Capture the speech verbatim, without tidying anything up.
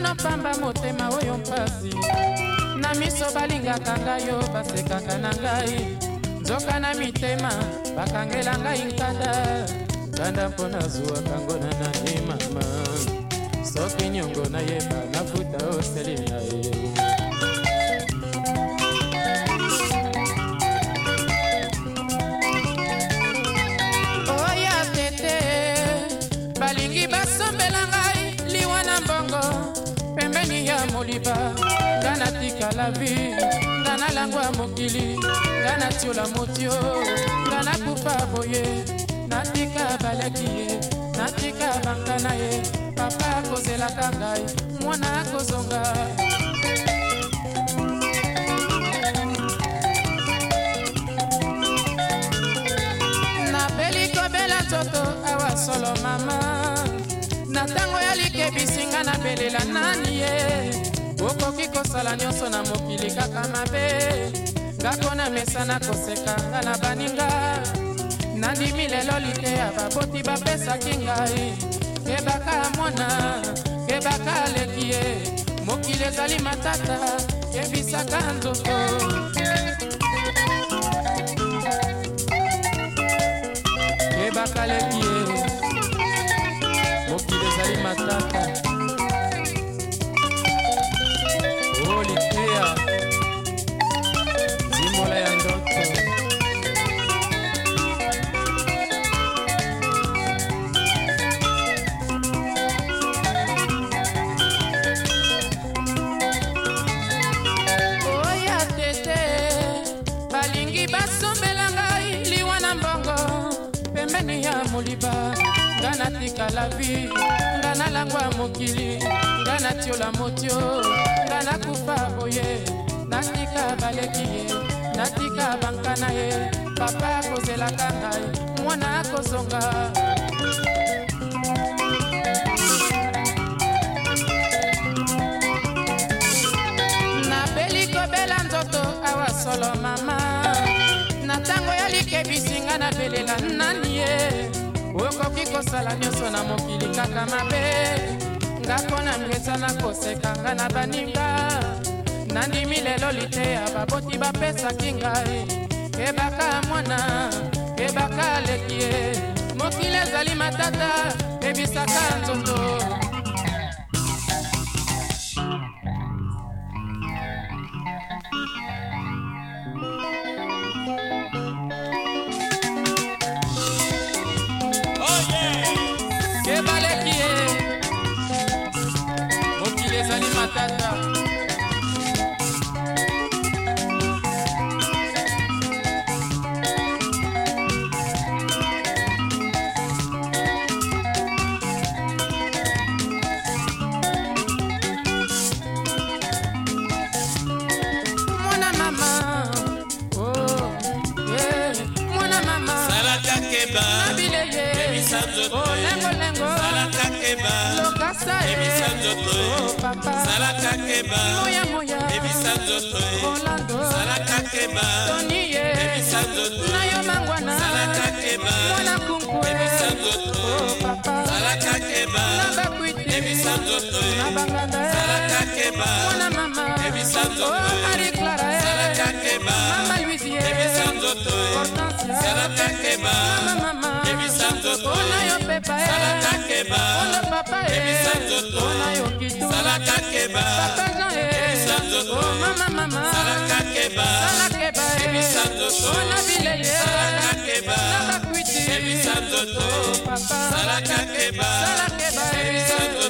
bino pamba motema oyo mpasi na miso balingaka ngai yo basekaka na ngai nzoka na mitema bakangela ngai nkanda nkanda mpo nazwwaka ngona na ye mama soki nyongo nayeba nafuta oseli na ye oya tete balingi basombela ngai liwa na mbongo pembeni ya moliba ngana tikala vi ngana langwa mokili ngana tiola motio ngana kufa boye natika baleki ye natika bankana ye papa akozelaka ngai mwana akozonga napeli kobela nzoto awa solo mama na ntango ya likebisi nga nabelela nani ye okoki kosala nyonso na mokili kaka mabe ngako na mesa nakoseka nga na baninga nandimi lelo liteya baboti bapesaki ngai kebaka mwana kebaka leki ye mokili ezali matata kebisaka nzoto kebaka leki ye mokili ezali matata o liteya zimola ya ndoto basombela ngai liwa na mbongo pembeni ya moliba ngana tikala vi ngana langwa mokili ngana tiola motio ngana kufa boye natika baleki ye natika bankana ye papa akozelaka ngai mwana akozonga napeli kobela nzoto awa solo mama na ntango ya likebisi nga nabelela nani ye okoki kosala nyonso na mokili kaka mabe ngako na mesa nakoseka nga na baninga nandimi lelo liteya baboti bapesaki ngai kebaka mwana kebaka leki ye mokili ezali matata kebisaka nzoto kebaleki ye mokili ezali matata mwana mama oh yeah mwana mama salaka keba nabile ye oh lengo lengo salaka keba lokasa ye ebisa nzoto oh papa salaka keba moya moya ebisa nzoto Orlando salaka keba Tony ye ebisa nzoto nayo mangwana salaka keba mwana kunkwe ebisa nzoto oh papa salaka keba nabakwiti ebisa nzoto nabanganda salaka keba mwana mama ebisa nzoto oh Marie Clara salaka keba mama Louise ebisa nzoto Hortensia salaka keba mama mama ebisa nzoto oh nayo pepa salaka keba oh papa ebisa nzoto oh nayo kitu salaka keba papa Jean ebisa nzoto oh mama mama salaka keba salakeba ebisa nzoto oh nabile ye salaka keba nabakwiti ebisa nzoto oh papa salaka keba salakeba ebisa nzoto